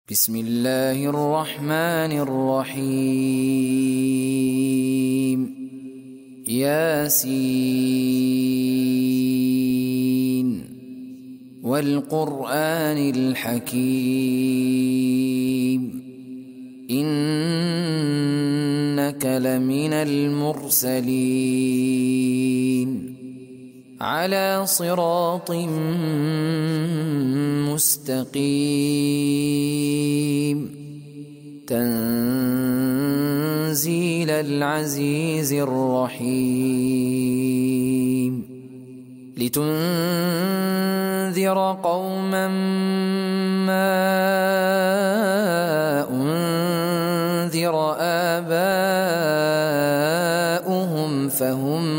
بسم الله الرحمن الرحيم ياسين والقرآن الحكيم إنك لمن المرسلين على صراط مستقيم تنزيل العزيز الرحيم لتنذر قوما ما أنذر آباؤهم فهم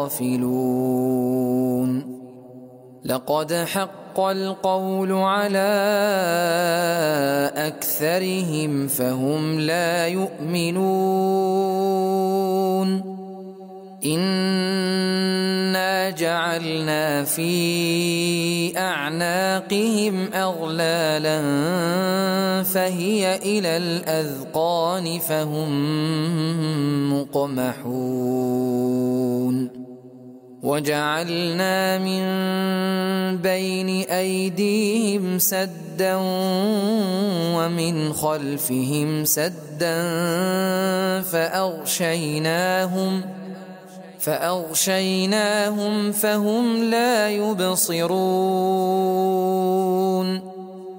غافلون لقد حق القول على أكثرهم فهم لا يؤمنون إنا جعلنا في أعناقهم أغلالا فهي إلى الأذقان فهم مقمحون وجعلنا من بين أيديهم سدا ومن خلفهم سدا فأغشيناهم فهم لا يبصرون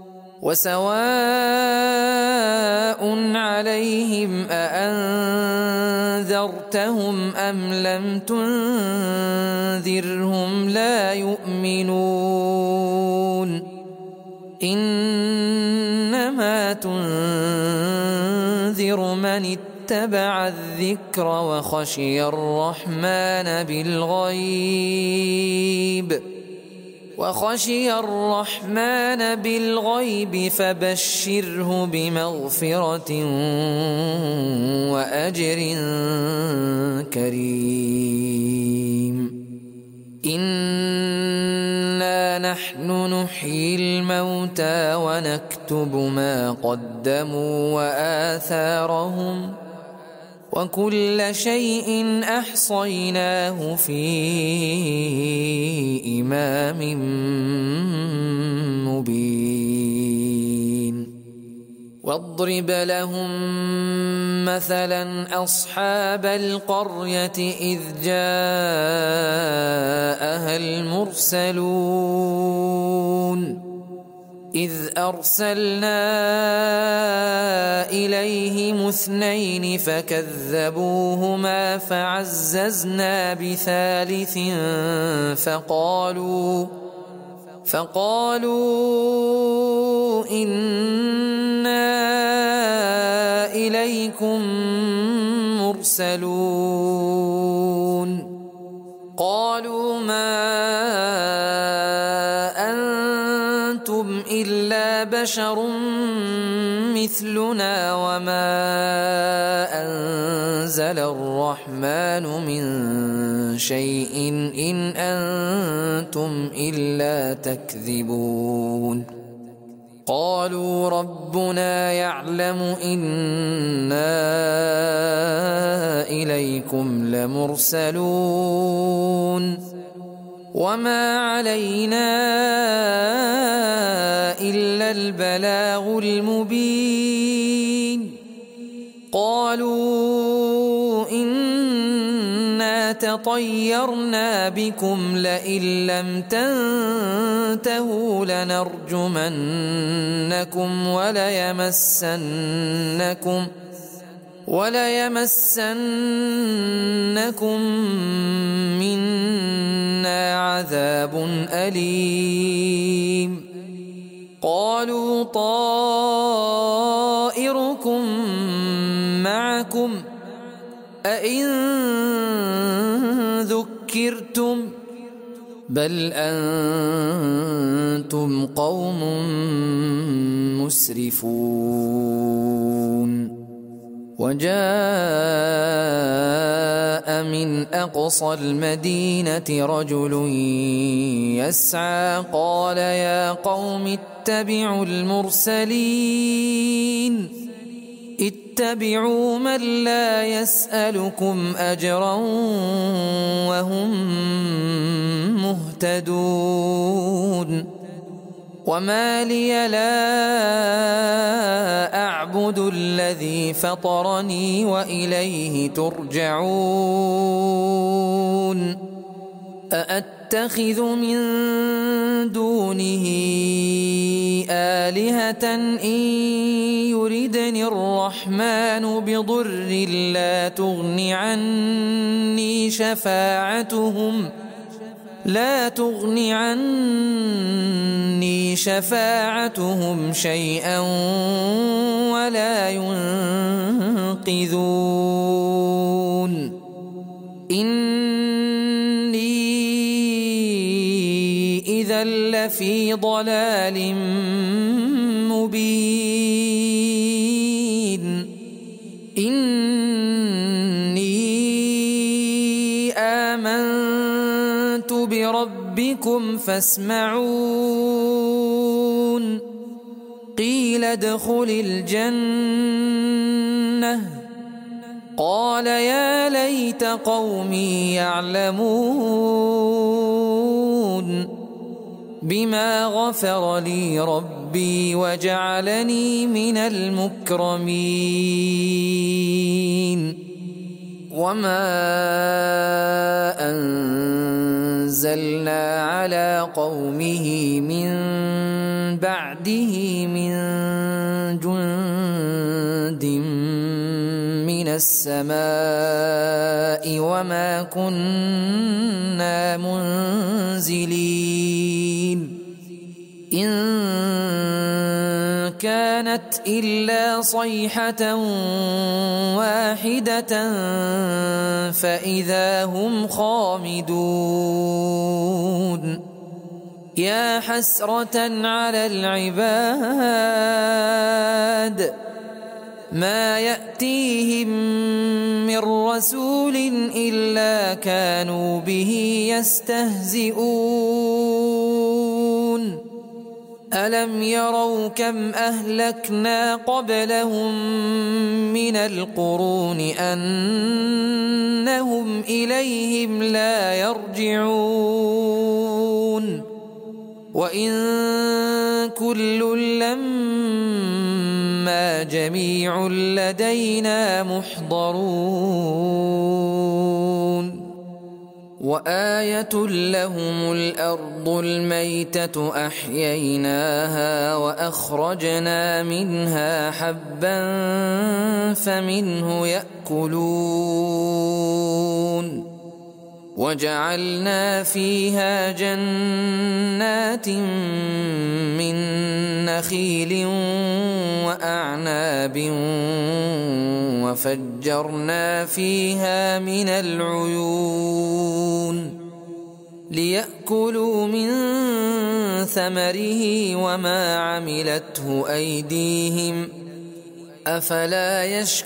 وسواء عليهم أأنذرتهم أم لم تنذرهم لا يؤمنون إنما تنذر من اتبع الذكر وخشي الرحمن بالغيب فبشره بمغفرة وأجر كريم إنا نحن نحيي الموتى ونكتب ما قدموا وآثارهم وكل شيء أحصيناه في إمام مبين واضرب لهم مثلا أصحاب القرية إذ جاءها المرسلون إذ أرسلنا إليهم 2 فكذبوهما فعززنا بثالث فقالوا إنا إليكم مرسلون قالوا ما أنتم إلا بشر مثلنا وما أنزل الرحمن من شيء إن أنتم إلا تكذبون قالوا ربنا يعلم إنا إليكم لمرسلون وما علينا إلا البلاغ المبين قالوا إنا تطيرنا بكم لئن لم تنتهوا لنرجمنكم وليمسنكم منا عذاب أليم قالوا طائركم معكم أئن ذكرتم بل أنتم قوم مسرفون وجاء جاء من أقصى المدينة رجل يسعى قال يا قوم اتبعوا المرسلين اتبعوا من لا يسألكم أجرا وهم مهتدون وما لي لا أعبد الذي فطرني وإليه ترجعون أأتخذ من دونه آلهة إن يردني الرحمن بضر لا تغن عني شفاعتهم شيئا ولا ينقذون إني إذا لفي ضلال مبين إني آمنت بربكم فاسمعون قيل ادخل الجنة قال يا ليت قومي يعلمون بما غفر لي ربي وجعلني من المكرمين وما أنزلنا على قومه من بعده من جند من السماء وما كنا منزلين إن كانت إلا صيحة واحدة فإذا هم خامدون يا حسرة على العباد ما يأتيهم من رسول إلا كانوا به يستهزئون ألم يروا كم أهلكنا قبلهم من القرون أنهم إليهم لا يرجعون وإن كل لما جميع لدينا محضرون وآية لهم الأرض الميتة أحييناها وأخرجنا منها حبا فمنه يأكلون وجعلنا فيها جنات من نخيل وأعناب وفجرنا فيها من العيون ليأكلوا من ثمره وما عملته أيديهم أفلا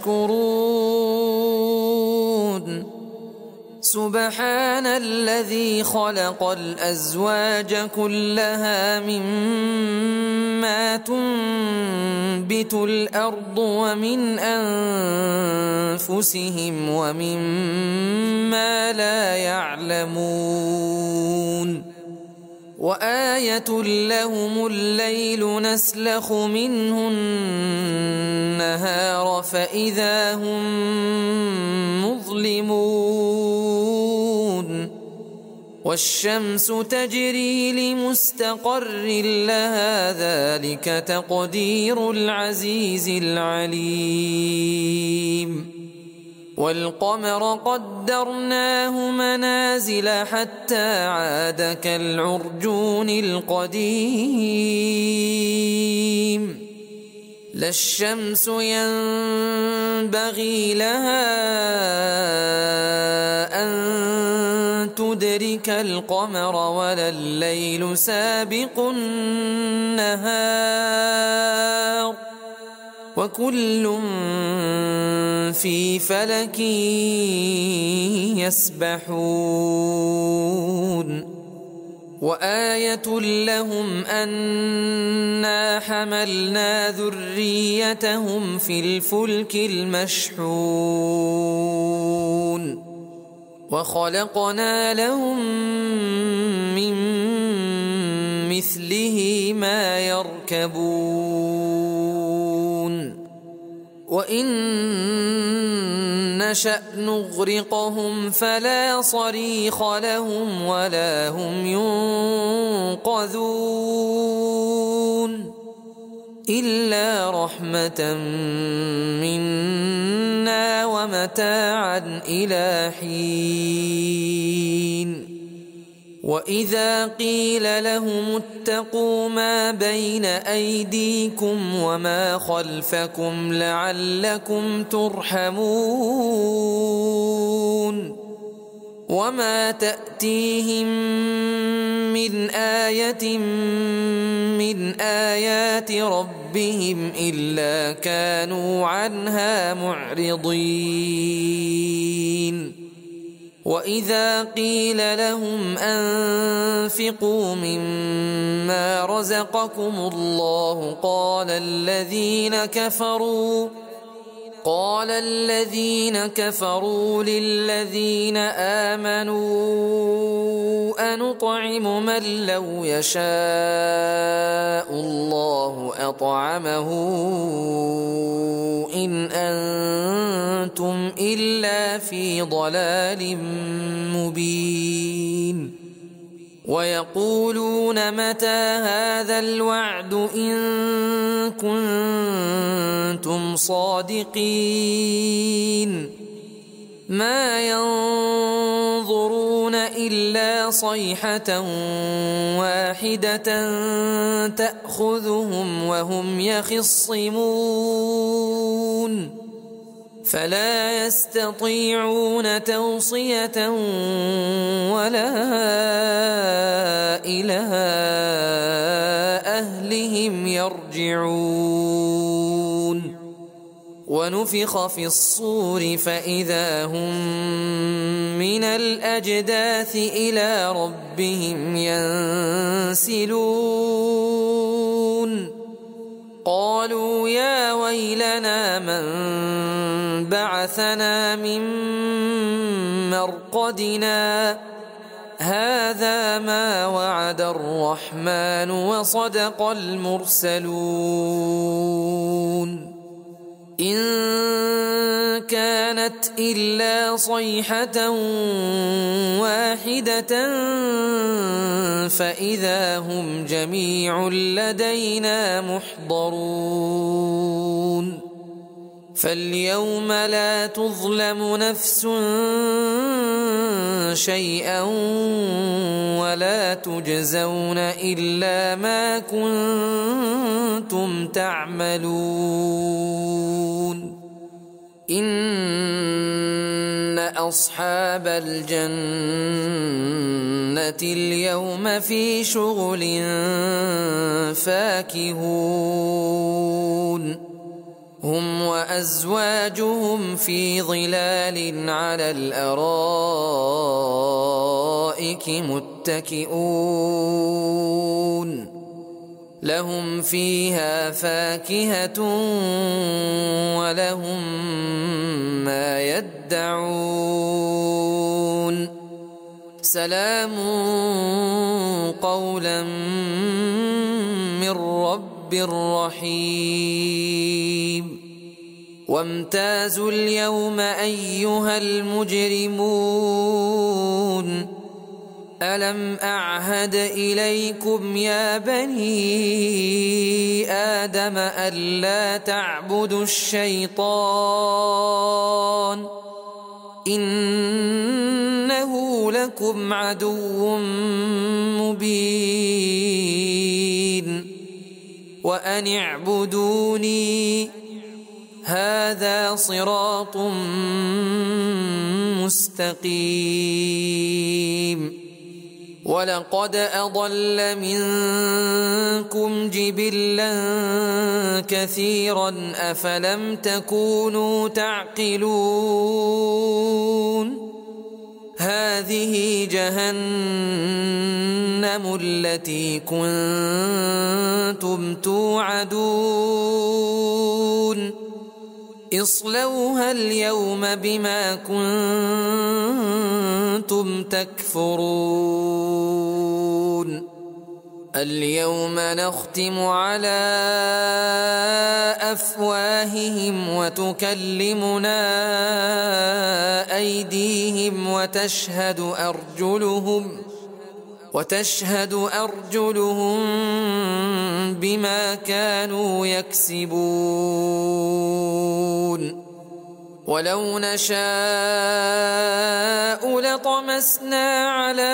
يشكرون سبحان الذي خلق الأزواج كلها مما تنبت الأرض ومن أنفسهم ومما لا يعلمون وآية لهم الليل نسلخ منه النهار فإذا هم مظلمون والشمس تجري لمستقر لها ذلك تقدير العزيز العليم والقمر قدرناه منازل حتى عاد كالعرجون القديم لا الشمس ينبغي لها أن تدرك القمر ولا الليل سابق النهار وكل في فلك يسبحون وآية لهم أنا حملنا ذريتهم في الفلك المشحون وخلقنا لهم من مثله ما يركبون وإن نشأ نغرقهم فلا صريخ لهم ولا هم ينقذون إلا رحمة منا ومتاعا إلى حين وإذا قيل لهم اتقوا ما بين أيديكم وما خلفكم لعلكم ترحمون وما تأتيهم من آية من آيات ربهم إلا كانوا عنها معرضين وإذا قيل لهم أنفقوا مما رزقكم الله قال الذين كفروا للذين آمنوا أنطعم من لو يشاء الله أطعمه إن أنتم إلا في ضلال مبين ويقولون متى هذا الوعد إن كنتم صادقين ما ينظرون إلا صيحة واحدة تأخذهم وهم يخصمون فلا يستطيعون توصية ولا إلى أهلهم يرجعون ونفخ في الصور فإذا هم من الأجداث إلى ربهم ينسلون قالوا يا ويلنا من بعثنا من مرقدنا هذا ما وعد الرحمن وصدق المرسلون إن كانت إلا صيحة واحدة فإذا هم جميع لدينا محضرون فاليوم لا تظلم نفس شيئا ولا تجزون إلا ما كنتم تعملون إن أصحاب الجنة اليوم في شغل فاكهون هم وأزواجهم في ظلال على الأرائك متكئون لهم فيها فاكهة ولهم ما يدعون سلام قولا من رب رحيم وامتازوا اليوم أيها المجرمون ألم أعهد إليكم يا بني آدم ألا تعبدوا الشيطان إنه لكم عدو مبين وأن اعبدوني هذا صراط مستقيم ولقد أضل منكم جبلا كثيرا أفلم تكونوا تعقلون هذه جهنم التي كنتم توعدون اصلوها اليوم بما كنتم تكفرون اليوم نختم على أفواههم وتكلمنا أيديهم وتشهد أرجلهم بما كانوا يكسبون ولو نشاء لطمسنا على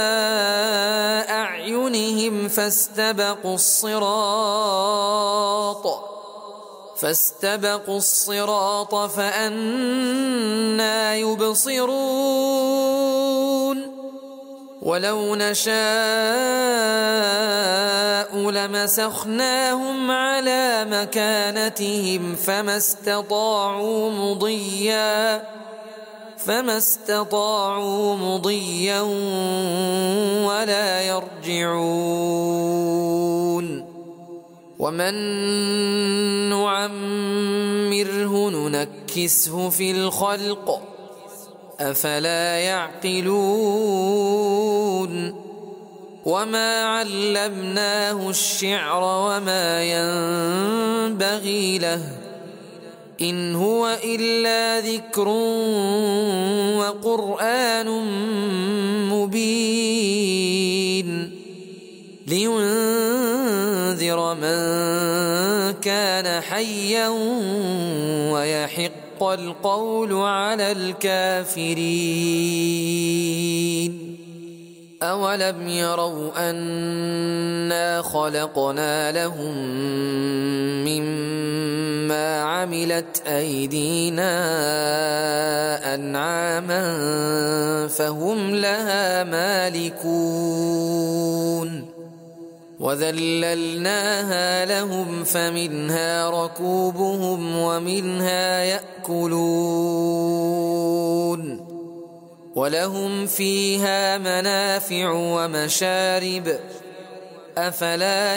أعينهم فاستبقوا الصراط فأنى يبصرون ولو نشاء لمسخناهم على مكانتهم فما استطاعوا مضيا ولا يرجعون ومن نعمره ننكسه في الخلق أفلا يعقلون وما علمناه الشعر وما ينبغي له إن هو إلا ذكر وقرآن مبين لينذر من كان حيا ويحق القول على الكافرين أولم يروا أنا خلقنا لهم مما عملت أيدينا أنعاما فهم لها مالكون وذللناها لهم فمنها ركوبهم ومنها يأكلون ولهم فيها منافع ومشارب أفلا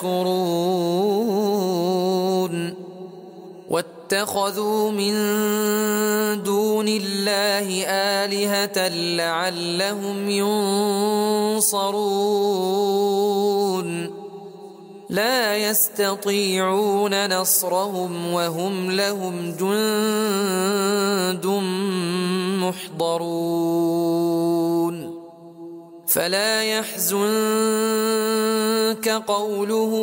يشكرون واتخذوا من دون الله آلهة لعلهم ينصرون لا يستطيعون نصرهم وهم لهم جند محضرون فلا يحزنك قولهم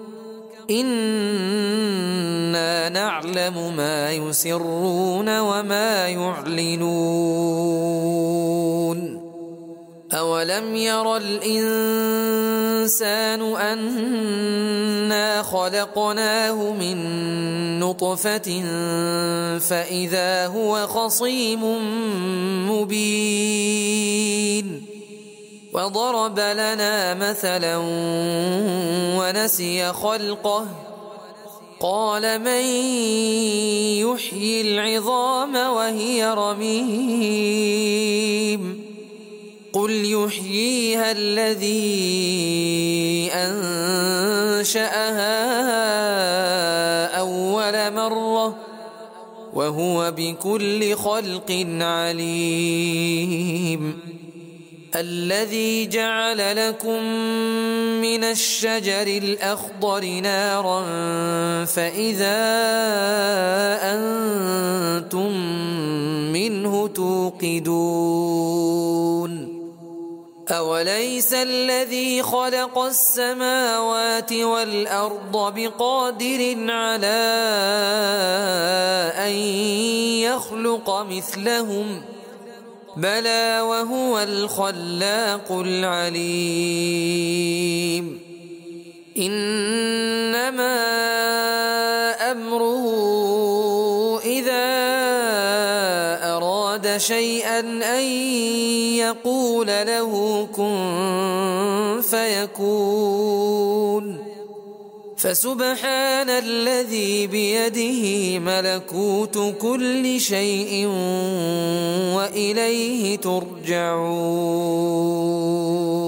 إنا نعلم ما يسرون وما يعلنون أولم ير الإنسان أنا خلقناه من نطفة فإذا هو خصيم مبين وضرب لنا مثلا ونسي خلقه قال من يحيي العظام وهي رميم قل يحييها الذي أنشأها أول مرة وهو بكل خلق عليم الذي جعل لكم من الشجر الأخضر نارا فإذا أنتم منه توقدون أوليس الذي خلق السماوات والأرض بقادر على أن يخلق مثلهم بلى وهو الخلاق العليم إنما أمره إذا أراد شيئا أن يقول له كن فيكون فسبحان الذي بيده ملكوت كل شيء وإليه ترجعون